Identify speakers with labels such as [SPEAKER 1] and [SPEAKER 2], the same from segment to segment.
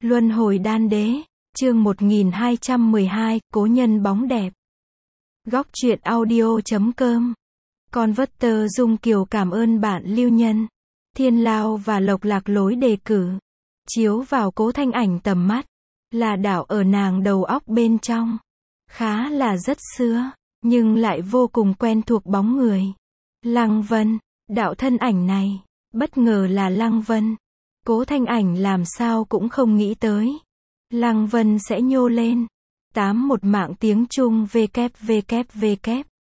[SPEAKER 1] Luân hồi đan đế, chương 1212, cố nhân bóng đẹp. Góc truyện audio.com. Converter Dung Kiều cảm ơn bạn Lưu Nhân, Thiên Lao và Lộc Lạc lối đề cử. Chiếu vào Cố Thanh Ảnh tầm mắt, là đạo ở nàng đầu óc bên trong. Khá là rất xưa, nhưng lại vô cùng quen thuộc bóng người. Lăng Vân, đạo thân ảnh này, bất ngờ là Lăng Vân. Cố Thanh Ảnh làm sao cũng không nghĩ tới. Lăng Vân sẽ nhô lên. 81 mạng tiếng Trung www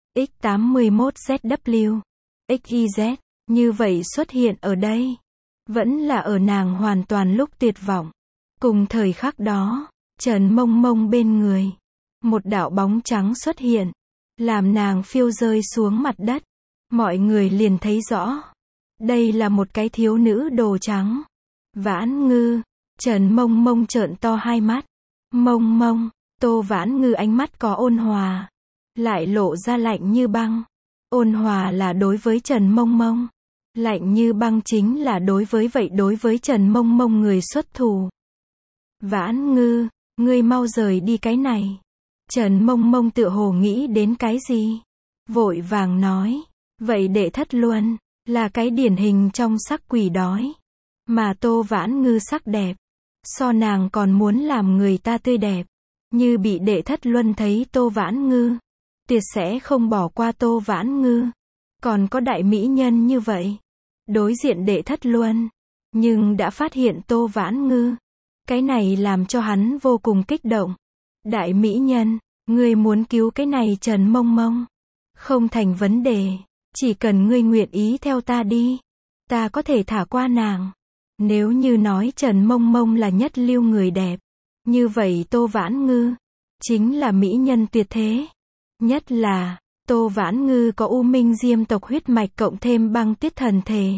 [SPEAKER 1] x81zw XYZ, như vậy xuất hiện ở đây. Vẫn là ở nàng hoàn toàn lúc tuyệt vọng. Cùng thời khắc đó, Trần Mông Mông bên người. Một đạo bóng trắng xuất hiện, làm nàng phiêu rơi xuống mặt đất. Mọi người liền thấy rõ. Đây là một cái thiếu nữ đồ trắng. Vãn Ngư. Trần Mông Mông trợn to hai mắt. Mông Mông. Tô Vãn Ngư ánh mắt có ôn hòa, lại lộ ra lạnh như băng. Ôn hòa là đối với Trần Mông Mông. Lạnh như băng chính là đối với Trần Mông Mông người xuất thủ. Vãn Ngư, ngươi mau rời đi cái này. Trần Mông Mông tựa hồ nghĩ đến cái gì, vội vàng nói, vậy Đệ Thất Luân, là cái điển hình trong sắc quỷ đói. Mà Tô Vãn Ngư sắc đẹp, so nàng còn muốn làm người ta tươi đẹp. Như bị Đệ Thất Luân thấy Tô Vãn Ngư, tuyệt sẽ không bỏ qua Tô Vãn Ngư. Còn có đại mỹ nhân như vậy, đối diện Đệ Thất Luân, nhưng đã phát hiện Tô Vãn Ngư. Cái này làm cho hắn vô cùng kích động. Đại mỹ nhân, ngươi muốn cứu cái này Trần Mông Mông, không thành vấn đề, chỉ cần ngươi nguyện ý theo ta đi, ta có thể thả qua nàng. Nếu như nói Trần Mông Mông là nhất lưu người đẹp, như vậy Tô Vãn Ngư chính là mỹ nhân tuyệt thế. Nhất là, Tô Vãn Ngư có U Minh Diêm tộc huyết mạch cộng thêm băng tiết thần thể.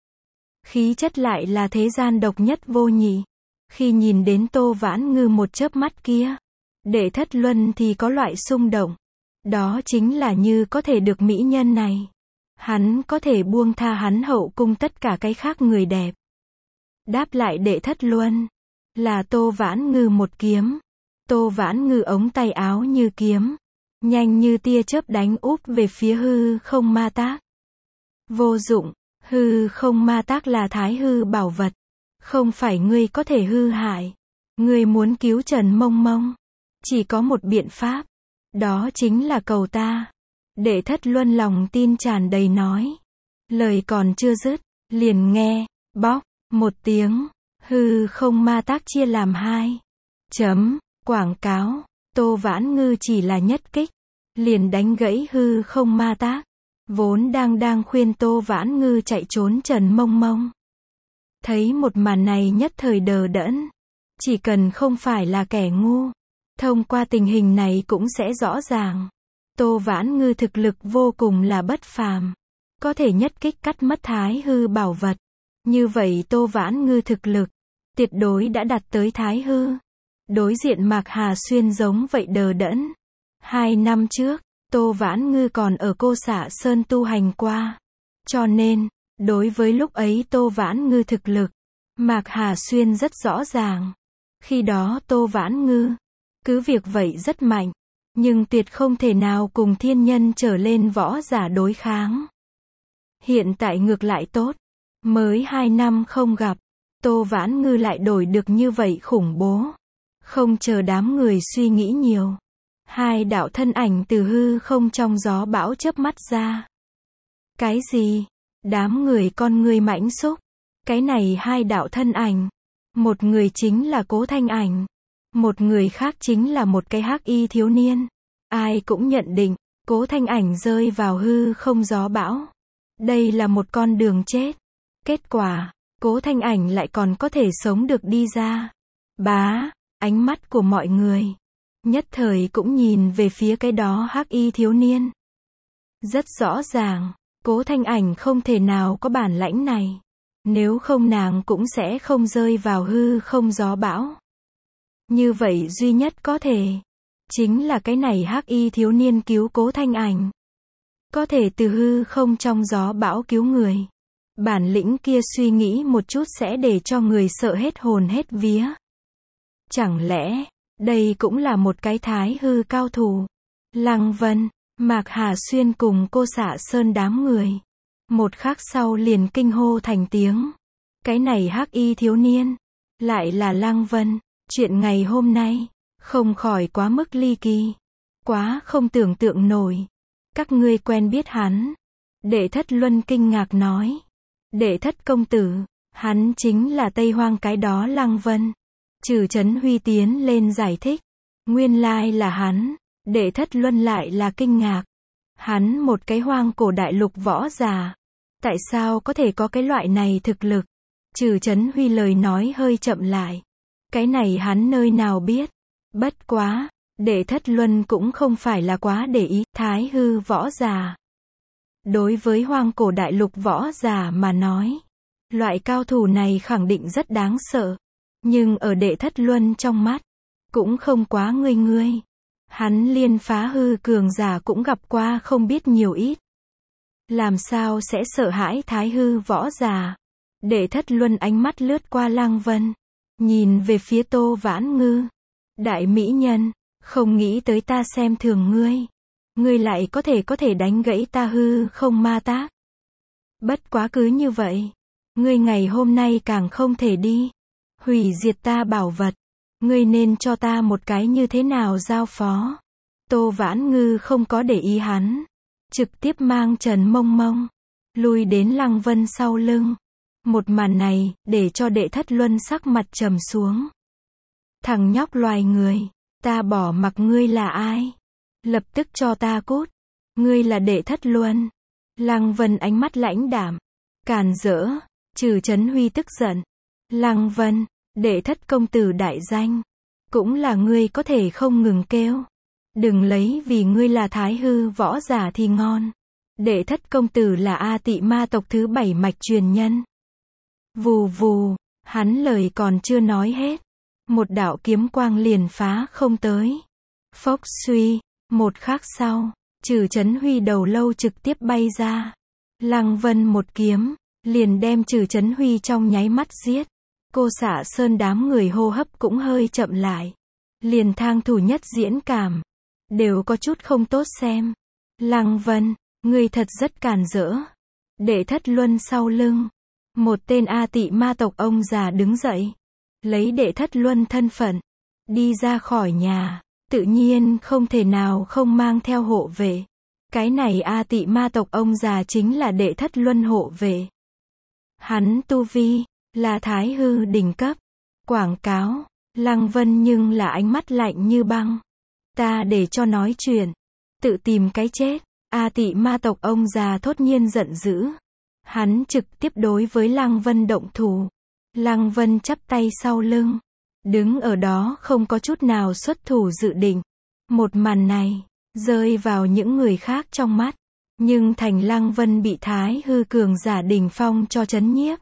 [SPEAKER 1] Khí chất lại là thế gian độc nhất vô nhị. Khi nhìn đến Tô Vãn Ngư một chớp mắt kia, Đệ Thất Luân thì có loại xung động. Đó chính là như có thể được mỹ nhân này, hắn có thể buông tha hắn hậu cung tất cả cái khác người đẹp. Đáp lại Đệ Thất Luân là Tô Vãn Ngư một kiếm. Tô Vãn Ngư ống tay áo như kiếm, nhanh như tia chớp đánh úp về phía hư không ma tác. Vô dụng, hư không ma tác là thái hư bảo vật, không phải ngươi có thể hư hại. Ngươi muốn cứu Trần Mông Mông, chỉ có một biện pháp, đó chính là cầu ta. Đệ Thất Luân lòng tin tràn đầy nói. Lời còn chưa dứt, liền nghe, bóc, một tiếng, hư không ma tác chia làm hai. Quảng cáo, Tô Vãn Ngư chỉ là nhất kích, liền đánh gãy hư không ma tác. Vốn đang khuyên Tô Vãn Ngư chạy trốn Trần Mông Mông. Thấy một màn này nhất thời đờ đẫn. Chỉ cần không phải là kẻ ngu, thông qua tình hình này cũng sẽ rõ ràng. Tô Vãn Ngư thực lực vô cùng là bất phàm. Có thể nhất kích cắt mất thái hư bảo vật. Như vậy Tô Vãn Ngư thực lực tuyệt đối đã đạt tới thái hư. Đối diện Mạc Hà Xuyên giống vậy đờ đẫn. 2 năm trước, Tô Vãn Ngư còn ở Cô Xạ Sơn tu hành qua. Cho nên, đối với lúc ấy Tô Vãn Ngư thực lực, Mạc Hà Xuyên rất rõ ràng. Khi đó Tô Vãn Ngư, cứ việc vậy rất mạnh, nhưng tuyệt không thể nào cùng thiên nhân trở lên võ giả đối kháng. Hiện tại ngược lại tốt. Mới 2 năm không gặp, Tô Vãn Ngư lại đổi được như vậy khủng bố. Không chờ đám người suy nghĩ nhiều, hai đạo thân ảnh từ hư không trong gió bão chớp mắt ra. Cái gì? Đám người con người mãnh xúc. Cái này hai đạo thân ảnh, một người chính là Cố Thanh Ảnh, một người khác chính là một cái hắc y thiếu niên. Ai cũng nhận định, Cố Thanh Ảnh rơi vào hư không gió bão. Đây là một con đường chết. Kết quả, Cố Thanh Ảnh lại còn có thể sống được đi ra. Bá, ánh mắt của mọi người nhất thời cũng nhìn về phía cái đó hắc y thiếu niên. Rất rõ ràng, Cố Thanh Ảnh không thể nào có bản lãnh này. Nếu không nàng cũng sẽ không rơi vào hư không gió bão. Như vậy duy nhất có thể, chính là cái này hắc y thiếu niên cứu Cố Thanh Ảnh. Có thể từ hư không trong gió bão cứu người. Bản lĩnh kia suy nghĩ một chút sẽ để cho người sợ hết hồn hết vía. Chẳng lẽ, đây cũng là một cái thái hư cao thủ? Lăng Vân, Mạc Hà Xuyên cùng cô Xạ Sơn đám người. Một khắc sau liền kinh hô thành tiếng. Cái này hắc y thiếu niên, lại là Lăng Vân. Chuyện ngày hôm nay, không khỏi quá mức ly kỳ. Quá không tưởng tượng nổi. Các ngươi quen biết hắn. Đệ Thất Luân kinh ngạc nói. Đệ Thất công tử, hắn chính là Tây Hoang cái đó Lăng Vân. Trừ Trấn Huy tiến lên giải thích. Nguyên lai là hắn. Đệ Thất Luân lại là kinh ngạc. Hắn một cái hoang cổ đại lục võ giả. Tại sao có thể có cái loại này thực lực? Trừ Trấn Huy lời nói hơi chậm lại. Cái này hắn nơi nào biết. Bất quá, Đệ Thất Luân cũng không phải là quá để ý. Thái hư võ giả. Đối với hoang cổ đại lục võ giả mà nói, loại cao thủ này khẳng định rất đáng sợ. Nhưng ở Đệ Thất Luân trong mắt, cũng không quá ngươi. Hắn liên phá hư cường giả cũng gặp qua không biết nhiều ít. Làm sao sẽ sợ hãi thái hư võ giả? Đệ Thất Luân ánh mắt lướt qua Lăng Vân, nhìn về phía Tô Vãn Ngư. Đại mỹ nhân, không nghĩ tới ta xem thường ngươi. Ngươi lại có thể đánh gãy ta hư không ma tác. Bất quá cứ như vậy, ngươi ngày hôm nay càng không thể đi. Hủy diệt ta bảo vật. Ngươi nên cho ta một cái như thế nào giao phó. Tô Vãn Ngư không có để ý hắn. Trực tiếp mang Trần Mông Mông lui đến Lăng Vân sau lưng. Một màn này, để cho Đệ Thất Luân sắc mặt trầm xuống. Thằng nhóc loài người, ta bỏ mặc ngươi là ai? Lập tức cho ta cút. Ngươi là Đệ Thất Luân. Lăng Vân ánh mắt lãnh đạm. Càn rỡ. Trừ Trấn Huy tức giận. Lăng Vân, Đệ Thất công tử đại danh. Cũng là ngươi có thể không ngừng kêu. Đừng lấy vì ngươi là thái hư võ giả thì ngon. Đệ Thất công tử là A Tị ma tộc thứ 7 mạch truyền nhân. Vù vù, hắn lời còn chưa nói hết. Một đạo kiếm quang liền phá không tới. Phốc suy, một khắc sau, Trừ Trấn Huy đầu lâu trực tiếp bay ra. Lăng Vân một kiếm, liền đem Trừ Trấn Huy trong nháy mắt giết. Cô Xạ Sơn đám người hô hấp cũng hơi chậm lại. Liền thang thủ nhất diễn cảm, đều có chút không tốt xem. Lăng Vân, ngươi thật rất càn rỡ. Đệ Thất Luân sau lưng, một tên A Tị ma tộc ông già đứng dậy, lấy Đệ Thất Luân thân phận, đi ra khỏi nhà, tự nhiên không thể nào không mang theo hộ vệ. Cái này A Tị ma tộc ông già chính là Đệ Thất Luân hộ vệ. Hắn tu vi là thái hư đỉnh cấp. Quảng cáo, Lăng Vân nhưng là ánh mắt lạnh như băng. Ta để cho nói chuyện, tự tìm cái chết. A Tị ma tộc ông già thốt nhiên giận dữ. Hắn trực tiếp đối với Lăng Vân động thủ. Lăng Vân chắp tay sau lưng, đứng ở đó không có chút nào xuất thủ dự định. Một màn này, rơi vào những người khác trong mắt. Nhưng thành Lăng Vân bị thái hư cường giả đỉnh phong cho chấn nhiếp.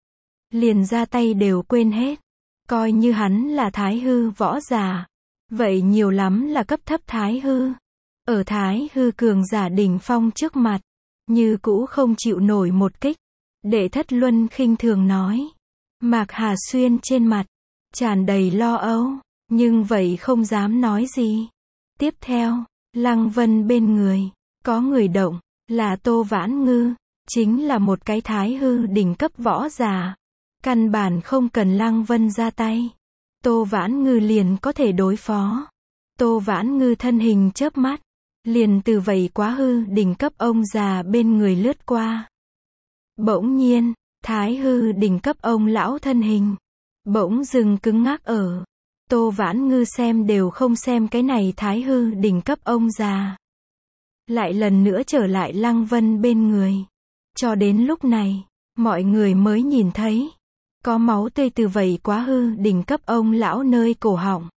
[SPEAKER 1] Liền ra tay đều quên hết. Coi như hắn là thái hư võ giả. Vậy nhiều lắm là cấp thấp thái hư. Ở thái hư cường giả đỉnh phong trước mặt, như cũ không chịu nổi một kích. Đệ Thất Luân khinh thường nói. Mạc Hà Xuyên trên mặt tràn đầy lo âu, nhưng vậy không dám nói gì. Tiếp theo, Lăng Vân bên người có người động, là Tô Vãn Ngư, chính là một cái thái hư đỉnh cấp võ giả. Căn bản không cần Lăng Vân ra tay, Tô Vãn Ngư liền có thể đối phó. Tô Vãn Ngư thân hình chớp mắt, liền từ vậy quá hư đỉnh cấp ông già bên người lướt qua. Bỗng nhiên, thái hư đỉnh cấp ông lão thân hình bỗng dừng cứng ngắc ở. Tô Vãn Ngư xem đều không xem cái này thái hư đỉnh cấp ông già. Lại lần nữa trở lại Lăng Vân bên người. Cho đến lúc này, mọi người mới nhìn thấy có máu tươi từ vậy quá hư đỉnh cấp ông lão nơi cổ họng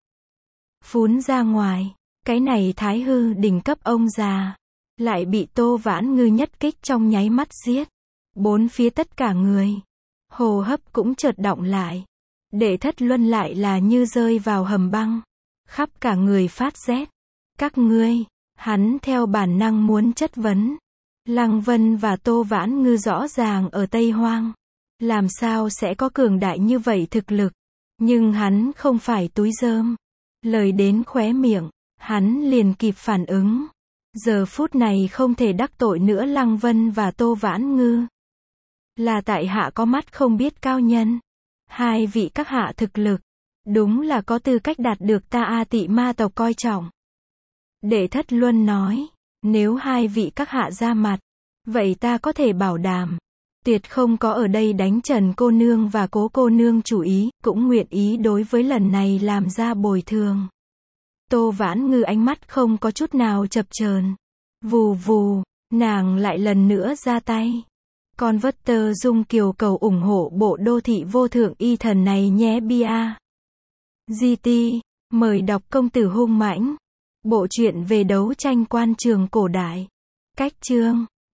[SPEAKER 1] phun ra ngoài. Cái này thái hư đỉnh cấp ông già lại bị Tô Vãn Ngư nhất kích trong nháy mắt giết. Bốn phía tất cả người hô hấp cũng chợt động lại. Đệ Thất Luân lại là như rơi vào hầm băng, khắp cả người phát rét. Các ngươi, hắn theo bản năng muốn chất vấn. Lăng Vân và Tô Vãn Ngư rõ ràng ở Tây Hoang, làm sao sẽ có cường đại như vậy thực lực? Nhưng hắn không phải túi rơm. Lời đến khóe miệng, hắn liền kịp phản ứng. Giờ phút này không thể đắc tội nữa Lăng Vân và Tô Vãn Ngư. Là tại hạ có mắt không biết cao nhân. Hai vị các hạ thực lực, đúng là có tư cách đạt được ta A Tị Ma tộc coi trọng. Đệ Thất Luân nói, nếu hai vị các hạ ra mặt, vậy ta có thể bảo đảm, tuyệt không có ở đây đánh Trần cô nương và Cố cô nương chủ ý, cũng nguyện ý đối với lần này làm ra bồi thường. Tô Vãn Ngư ánh mắt không có chút nào chập chờn. Vù vù, nàng lại lần nữa ra tay. Con vất tơ dung kiều cầu ủng hộ bộ đô thị vô thượng y thần này nhé bia. GT, mời đọc Công tử hung mãnh. Bộ truyện về đấu tranh quan trường cổ đại. Cách chương